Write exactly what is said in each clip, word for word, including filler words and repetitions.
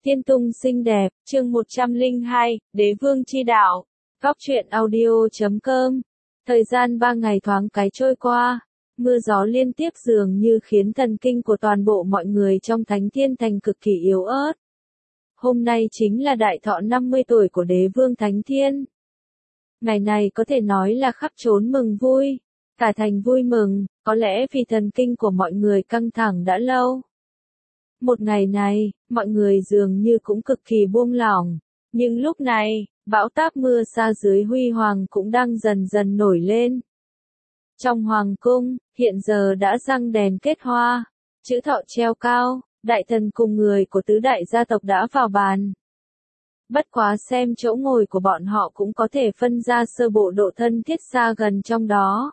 Tiên tung xinh đẹp, chương một trăm lẻ hai, Đế vương chi đạo. Góc truyện audio chấm com. Thời gian ba ngày thoáng cái trôi qua, mưa gió liên tiếp dường như khiến thần kinh của toàn bộ mọi người trong Thánh Thiên Thành cực kỳ yếu ớt. Hôm nay chính là đại thọ năm mươi tuổi của Đế vương Thánh Thiên. Ngày này có thể nói là khắp trốn mừng vui, cả thành vui mừng, có lẽ vì thần kinh của mọi người căng thẳng đã lâu. Một ngày này, mọi người dường như cũng cực kỳ buông lỏng, nhưng lúc này, bão táp mưa sa dưới huy hoàng cũng đang dần dần nổi lên. Trong hoàng cung, hiện giờ đã răng đèn kết hoa, chữ thọ treo cao, đại thần cùng người của tứ đại gia tộc đã vào bàn. Bất quá xem chỗ ngồi của bọn họ cũng có thể phân ra sơ bộ độ thân thiết xa gần trong đó.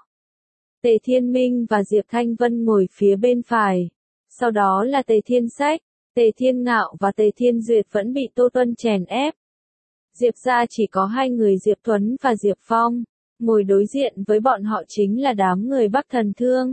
Tề Thiên Minh và Diệp Thanh Vân ngồi phía bên phải. Sau đó là Tề Thiên Sách, Tề Thiên Ngạo và Tề Thiên Duyệt vẫn bị Tô Tuân chèn ép. Diệp gia chỉ có hai người Diệp Tuấn và Diệp Phong, ngồi đối diện với bọn họ chính là đám người Bắc Thần Thương,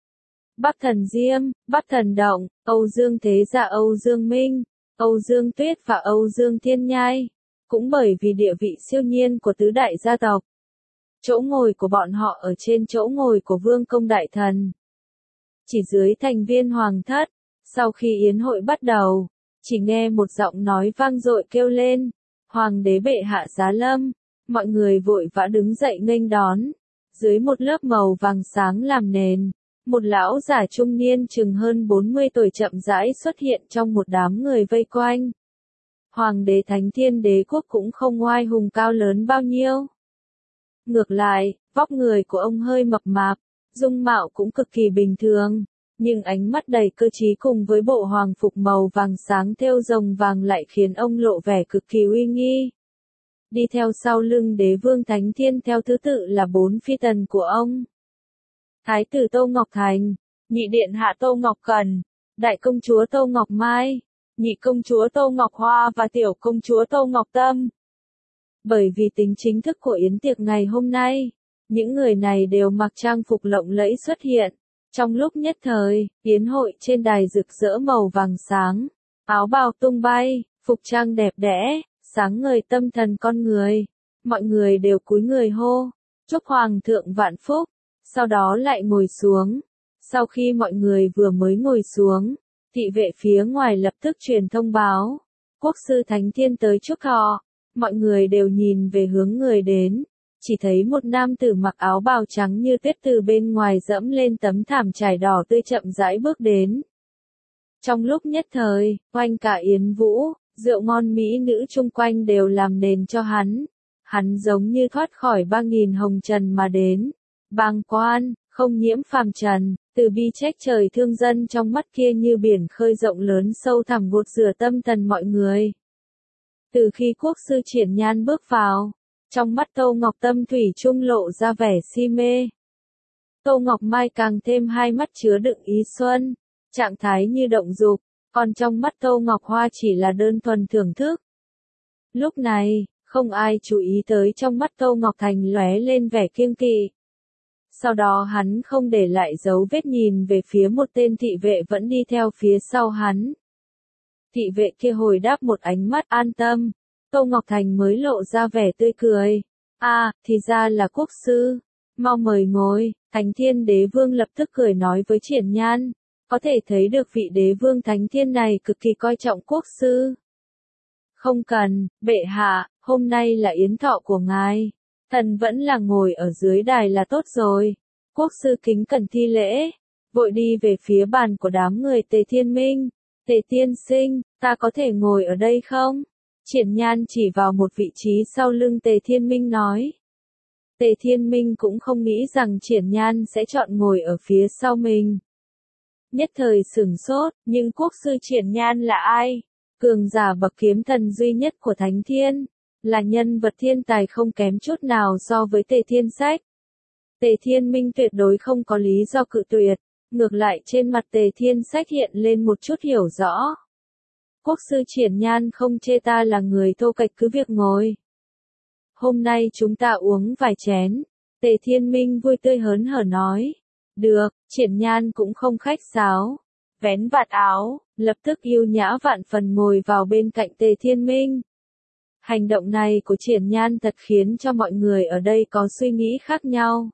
Bắc Thần Diêm, Bắc Thần Động, Âu Dương Thế Gia, Âu Dương Minh, Âu Dương Tuyết và Âu Dương Thiên Nhai. Cũng bởi vì địa vị siêu nhiên của tứ đại gia tộc, chỗ ngồi của bọn họ ở trên chỗ ngồi của Vương Công Đại Thần. Chỉ dưới thành viên hoàng thất, sau khi yến hội bắt đầu, chỉ nghe một giọng nói vang dội kêu lên, Hoàng đế bệ hạ giá lâm, mọi người vội vã đứng dậy nghênh đón, dưới một lớp màu vàng sáng làm nền, một lão giả trung niên chừng hơn bốn mươi tuổi chậm rãi xuất hiện trong một đám người vây quanh. Hoàng đế Thánh Thiên Đế quốc cũng không oai hùng cao lớn bao nhiêu. Ngược lại, vóc người của ông hơi mập mạp, dung mạo cũng cực kỳ bình thường, nhưng ánh mắt đầy cơ trí cùng với bộ hoàng phục màu vàng sáng thêu rồng vàng lại khiến ông lộ vẻ cực kỳ uy nghi. Đi theo sau lưng Đế vương Thánh Thiên theo thứ tự là bốn phi tần của ông. Thái tử Tô Ngọc Thành, nhị điện hạ Tô Ngọc Cần, đại công chúa Tô Ngọc Mai, nhị công chúa Tô Ngọc Hoa và tiểu công chúa Tô Ngọc Tâm. Bởi vì tính chính thức của yến tiệc ngày hôm nay, những người này đều mặc trang phục lộng lẫy xuất hiện. Trong lúc nhất thời, yến hội trên đài rực rỡ màu vàng sáng, áo bào tung bay, phục trang đẹp đẽ, sáng ngời tâm thần con người. Mọi người đều cúi người hô, chúc Hoàng thượng vạn phúc, sau đó lại ngồi xuống. Sau khi mọi người vừa mới ngồi xuống, thị vệ phía ngoài lập tức truyền thông báo, quốc sư Thánh Thiên tới chúc thọ. Mọi người đều nhìn về hướng người đến. Chỉ thấy một nam tử mặc áo bào trắng như tuyết từ bên ngoài dẫm lên tấm thảm trải đỏ tươi chậm rãi bước đến. Trong lúc nhất thời, quanh cả yến vũ, rượu ngon mỹ nữ chung quanh đều làm nền cho hắn. Hắn giống như thoát khỏi ba nghìn hồng trần mà đến. Bàng quan, không nhiễm phàm trần, từ bi trách trời thương dân trong mắt kia như biển khơi rộng lớn sâu thẳm gột rửa tâm thần mọi người. Từ khi quốc sư Triển Nhan bước vào, trong mắt Tô Ngọc Tâm thủy chung lộ ra vẻ si mê. Tô Ngọc Mai càng thêm hai mắt chứa đựng ý xuân, trạng thái như động dục, còn trong mắt Tô Ngọc Hoa chỉ là đơn thuần thưởng thức. Lúc này, không ai chú ý tới trong mắt Tô Ngọc Thành lóe lên vẻ kiêng kỵ. Sau đó hắn không để lại dấu vết nhìn về phía một tên thị vệ vẫn đi theo phía sau hắn. Thị vệ kia hồi đáp một ánh mắt an tâm. Tô Ngọc Thành mới lộ ra vẻ tươi cười. À, thì ra là quốc sư. Mau mời ngồi. Thánh Thiên Đế vương lập tức cười nói với Triển Nhan. Có thể thấy được vị đế vương Thánh Thiên này cực kỳ coi trọng quốc sư. Không cần, bệ hạ, hôm nay là yến thọ của ngài. Thần vẫn là ngồi ở dưới đài là tốt rồi. Quốc sư kính cẩn thi lễ. Vội đi về phía bàn của đám người Tề Thiên Minh. Tề tiên sinh, ta có thể ngồi ở đây không? Triển Nhan chỉ vào một vị trí sau lưng Tề Thiên Minh nói. Tề Thiên Minh cũng không nghĩ rằng Triển Nhan sẽ chọn ngồi ở phía sau mình. Nhất thời sửng sốt, nhưng quốc sư Triển Nhan là ai? Cường giả bậc kiếm thần duy nhất của Thánh Thiên, là nhân vật thiên tài không kém chút nào so với Tề Thiên Sách. Tề Thiên Minh tuyệt đối không có lý do cự tuyệt. Ngược lại trên mặt Tề Thiên Sách hiện lên một chút hiểu rõ. Quốc sư Triển Nhan không chê ta là người thô kệch cứ việc ngồi. Hôm nay chúng ta uống vài chén. Tề Thiên Minh vui tươi hớn hở nói. Được, Triển Nhan cũng không khách sáo. vén vạt áo, lập tức yêu nhã vạn phần ngồi vào bên cạnh Tề Thiên Minh. Hành động này của Triển Nhan thật khiến cho mọi người ở đây có suy nghĩ khác nhau.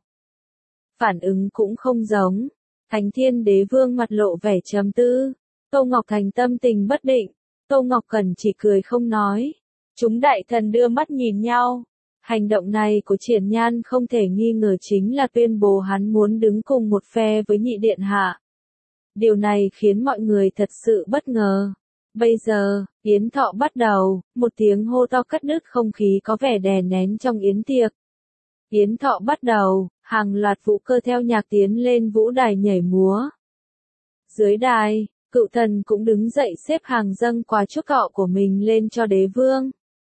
Phản ứng cũng không giống. Thánh Thiên Đế Vương mặt lộ vẻ trầm tư. Tô Ngọc Thành tâm tình bất định. Tô Ngọc Cẩn chỉ cười không nói. Chúng đại thần đưa mắt nhìn nhau. Hành động này của Triển Nhan không thể nghi ngờ chính là tuyên bố hắn muốn đứng cùng một phe với nhị điện hạ. Điều này khiến mọi người thật sự bất ngờ. Bây giờ, yến thọ bắt đầu, một tiếng hô to cắt đứt không khí có vẻ đè nén trong yến tiệc. Yến thọ bắt đầu, hàng loạt vũ cơ theo nhạc tiến lên vũ đài nhảy múa. Dưới đài, cựu thần cũng đứng dậy xếp hàng dâng quà chúc thọ của mình lên cho đế vương.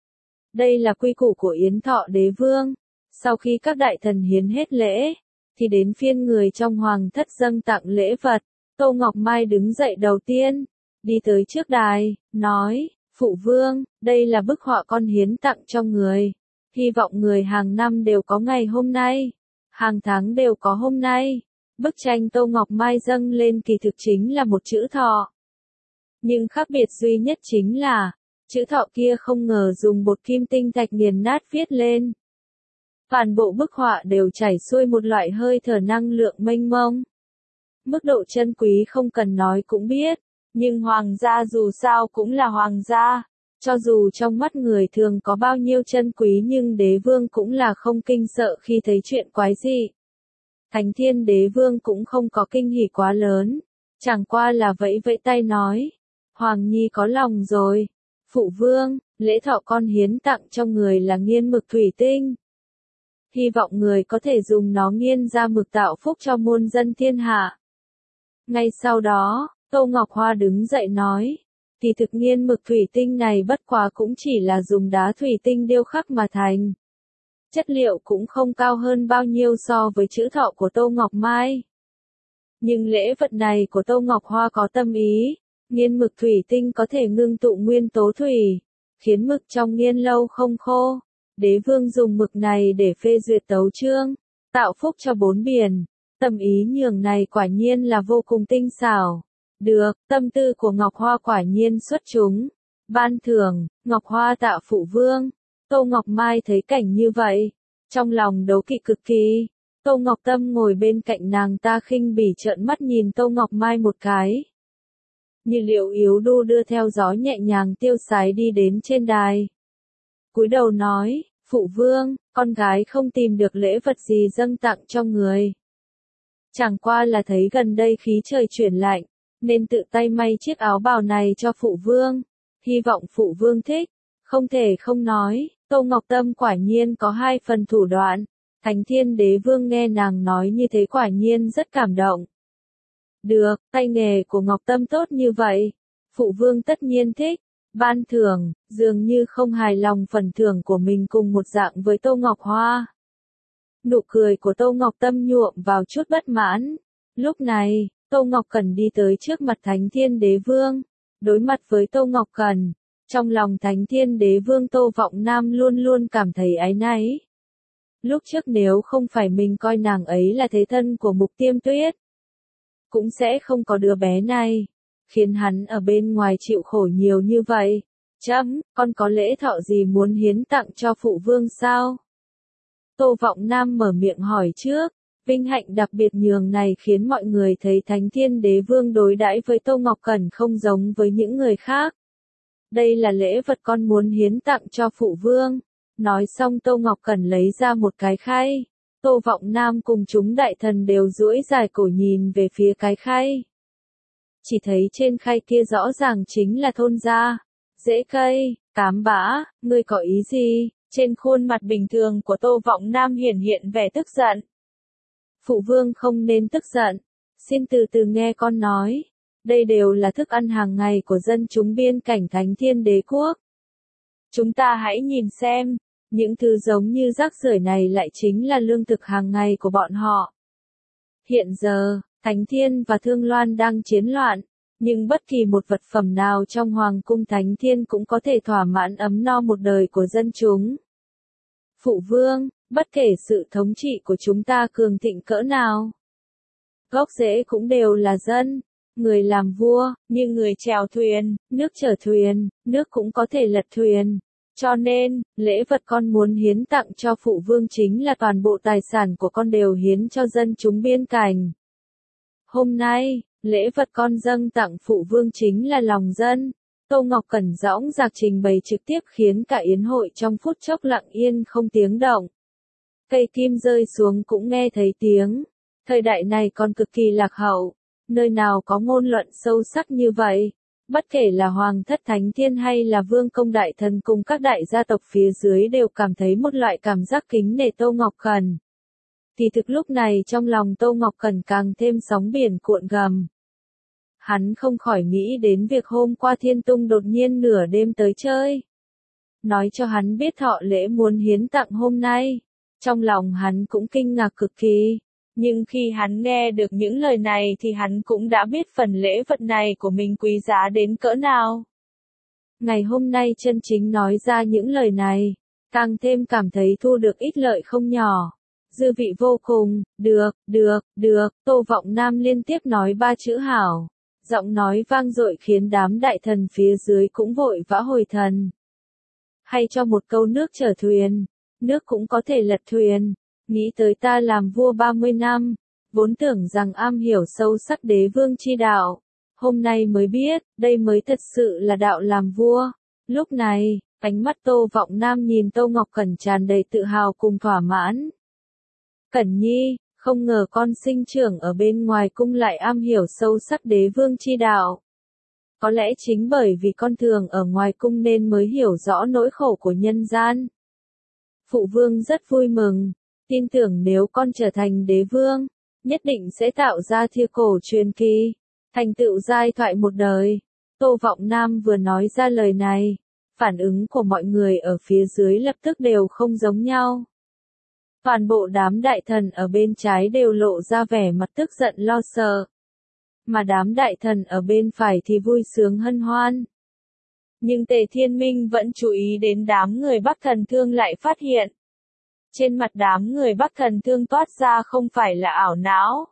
Đây là quy củ của yến thọ đế vương. Sau khi các đại thần hiến hết lễ, thì đến phiên người trong hoàng thất dâng tặng lễ vật. Tô Ngọc Mai đứng dậy đầu tiên, đi tới trước đài, nói, Phụ Vương, đây là bức họa con hiến tặng cho người. Hy vọng người hàng năm đều có ngày hôm nay, hàng tháng đều có hôm nay. Bức tranh Tô Ngọc Mai dâng lên kỳ thực chính là một chữ thọ. Nhưng khác biệt duy nhất chính là, chữ thọ kia không ngờ dùng bột kim tinh thạch nghiền nát viết lên. Toàn bộ bức họa đều chảy xuôi một loại hơi thở năng lượng mênh mông. Mức độ chân quý không cần nói cũng biết, nhưng hoàng gia dù sao cũng là hoàng gia. Cho dù trong mắt người thường có bao nhiêu chân quý nhưng đế vương cũng là không kinh sợ khi thấy chuyện quái dị. Thánh Thiên Đế Vương cũng không có kinh hỉ quá lớn, chẳng qua là vẫy vẫy tay nói, Hoàng Nhi có lòng rồi. Phụ Vương, lễ thọ con hiến tặng cho người là nghiên mực thủy tinh. Hy vọng người có thể dùng nó nghiên ra mực tạo phúc cho muôn dân thiên hạ. Ngay sau đó, Tô Ngọc Hoa đứng dậy nói, kỳ thực nghiên mực thủy tinh này bất quá cũng chỉ là dùng đá thủy tinh điêu khắc mà thành. Chất liệu cũng không cao hơn bao nhiêu so với chữ thọ của Tô Ngọc Mai. Nhưng lễ vật này của Tô Ngọc Hoa có tâm ý, nghiên mực thủy tinh có thể ngưng tụ nguyên tố thủy, khiến mực trong nghiên lâu không khô. Đế vương dùng mực này để phê duyệt tấu chương, tạo phúc cho bốn biển. Tâm ý nhường này quả nhiên là vô cùng tinh xảo. Được, tâm tư của Ngọc Hoa quả nhiên xuất chúng. Ban thưởng, Ngọc Hoa tạ Phụ Vương. Tô Ngọc Mai thấy cảnh như vậy, trong lòng đố kỵ cực kỳ. Tô Ngọc Tâm ngồi bên cạnh nàng ta khinh bỉ trợn mắt nhìn Tô Ngọc Mai một cái. Như liệu yếu đu đưa theo gió nhẹ nhàng tiêu sái đi đến trên đài. Cúi đầu nói, Phụ Vương, con gái không tìm được lễ vật gì dâng tặng cho người. Chẳng qua là thấy gần đây khí trời chuyển lạnh, nên tự tay may chiếc áo bào này cho Phụ Vương. Hy vọng Phụ Vương thích. Không thể không nói, Tô Ngọc Tâm quả nhiên có hai phần thủ đoạn. Thánh Thiên Đế Vương nghe nàng nói như thế quả nhiên rất cảm động. Được, tay nghề của Ngọc Tâm tốt như vậy. Phụ Vương tất nhiên thích. Ban thưởng, dường như không hài lòng phần thưởng của mình cùng một dạng với Tô Ngọc Hoa. Nụ cười của Tô Ngọc Tâm nhuộm vào chút bất mãn. Lúc này, Tô Ngọc Cẩn đi tới trước mặt Thánh Thiên Đế Vương. Đối mặt với Tô Ngọc Cẩn, trong lòng Thánh Thiên Đế Vương Tô Vọng Nam luôn luôn cảm thấy áy náy. Lúc trước nếu không phải mình coi nàng ấy là thế thân của Mục Tiêm Tuyết, cũng sẽ không có đứa bé này, khiến hắn ở bên ngoài chịu khổ nhiều như vậy. Chấm, con có lễ thọ gì muốn hiến tặng cho Phụ Vương sao? Tô Vọng Nam mở miệng hỏi trước. Vinh hạnh đặc biệt nhường này khiến mọi người thấy Thánh Thiên Đế Vương đối đãi với Tô Ngọc Cẩn không giống với những người khác. Đây là lễ vật con muốn hiến tặng cho Phụ Vương. Nói xong Tô Ngọc Cẩn lấy ra một cái khay. Tô Vọng Nam cùng chúng đại thần đều duỗi dài cổ nhìn về phía cái khay. Chỉ thấy trên khay kia rõ ràng chính là thôn gia, rễ cây, cám bã, ngươi có ý gì? Trên khuôn mặt bình thường của Tô Vọng Nam hiển hiện vẻ tức giận. Phụ Vương không nên tức giận, xin từ từ nghe con nói. Đây đều là thức ăn hàng ngày của dân chúng biên cảnh Thánh Thiên Đế Quốc. Chúng ta hãy nhìn xem, những thứ giống như rác rưởi này lại chính là lương thực hàng ngày của bọn họ. Hiện giờ, Thánh Thiên và Thương Loan đang chiến loạn, nhưng bất kỳ một vật phẩm nào trong Hoàng cung Thánh Thiên cũng có thể thỏa mãn ấm no một đời của dân chúng. Phụ Vương, bất kể sự thống trị của chúng ta cường thịnh cỡ nào, gốc rễ cũng đều là dân. Người làm vua, như người chèo thuyền, nước chở thuyền, nước cũng có thể lật thuyền. Cho nên, lễ vật con muốn hiến tặng cho phụ vương chính là toàn bộ tài sản của con đều hiến cho dân chúng biên cảnh. Hôm nay, lễ vật con dâng tặng phụ vương chính là lòng dân. Tô Ngọc Cẩn dõng dạc trình bày trực tiếp khiến cả yến hội trong phút chốc lặng yên không tiếng động. Cây kim rơi xuống cũng nghe thấy tiếng. Thời đại này còn cực kỳ lạc hậu, nơi nào có ngôn luận sâu sắc như vậy. Bất kể là Hoàng thất Thánh Thiên hay là Vương công đại thần cùng các đại gia tộc phía dưới đều cảm thấy một loại cảm giác kính nể Tô Ngọc Cẩn. Thì thực lúc này trong lòng Tô Ngọc Cẩn càng thêm sóng biển cuộn gầm. Hắn không khỏi nghĩ đến việc hôm qua Thiên Tung đột nhiên nửa đêm tới chơi. Nói cho hắn biết thọ lễ muốn hiến tặng hôm nay. Trong lòng hắn cũng kinh ngạc cực kỳ. Nhưng khi hắn nghe được những lời này thì hắn cũng đã biết phần lễ vật này của mình quý giá đến cỡ nào. Ngày hôm nay chân chính nói ra những lời này, càng thêm cảm thấy thu được ít lợi không nhỏ. Dư vị vô cùng, được, được, được, Tô Vọng Nam liên tiếp nói ba chữ hảo. Giọng nói vang dội khiến đám đại thần phía dưới cũng vội vã hồi thần. Hay cho một câu nước chở thuyền, nước cũng có thể lật thuyền. Nghĩ tới ta làm vua ba mươi năm, vốn tưởng rằng am hiểu sâu sắc đế vương chi đạo. Hôm nay mới biết, đây mới thật sự là đạo làm vua. Lúc này, ánh mắt Tô Vọng Nam nhìn Tô Ngọc Cẩn tràn đầy tự hào cùng thỏa mãn. Cẩn Nhi, không ngờ con sinh trưởng ở bên ngoài cung lại am hiểu sâu sắc đế vương chi đạo. Có lẽ chính bởi vì con thường ở ngoài cung nên mới hiểu rõ nỗi khổ của nhân gian. Phụ vương rất vui mừng, tin tưởng nếu con trở thành đế vương, nhất định sẽ tạo ra thia cổ truyền kỳ, thành tựu giai thoại một đời. Tô Vọng Nam vừa nói ra lời này, phản ứng của mọi người ở phía dưới lập tức đều không giống nhau. Toàn bộ đám đại thần ở bên trái đều lộ ra vẻ mặt tức giận lo sợ. Mà đám đại thần ở bên phải thì vui sướng hân hoan. Nhưng Tề Thiên Minh vẫn chú ý đến đám người Bắc Thần Thương lại phát hiện. Trên mặt đám người Bắc Thần Thương toát ra không phải là ảo não,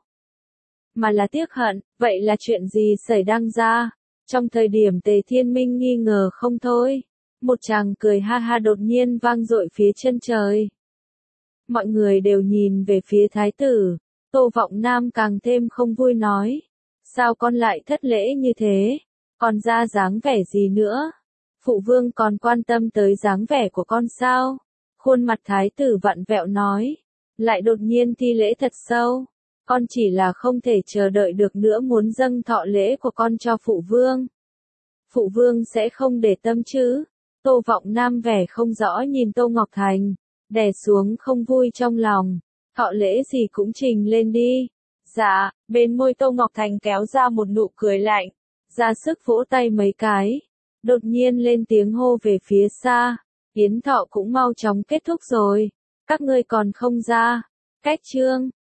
mà là tiếc hận. Vậy là chuyện gì xảy đang ra? Trong thời điểm Tề Thiên Minh nghi ngờ không thôi, một chàng cười ha ha đột nhiên vang dội phía chân trời. Mọi người đều nhìn về phía thái tử. Tô Vọng Nam càng thêm không vui nói. Sao con lại thất lễ như thế? Còn ra dáng vẻ gì nữa? Phụ vương còn quan tâm tới dáng vẻ của con sao? Khuôn mặt thái tử vặn vẹo nói. Lại đột nhiên thi lễ thật sâu. Con chỉ là không thể chờ đợi được nữa muốn dâng thọ lễ của con cho phụ vương. Phụ vương sẽ không để tâm chứ? Tô Vọng Nam vẻ không rõ nhìn Tô Ngọc Thành, đè xuống không vui trong lòng. Thọ lễ gì cũng trình lên đi. Dạ, bên môi Tô Ngọc Thành kéo ra một nụ cười lạnh, ra sức vỗ tay mấy cái. Đột nhiên lên tiếng hô về phía xa. Yến thọ cũng mau chóng kết thúc rồi. Các ngươi còn không ra. Cách chương.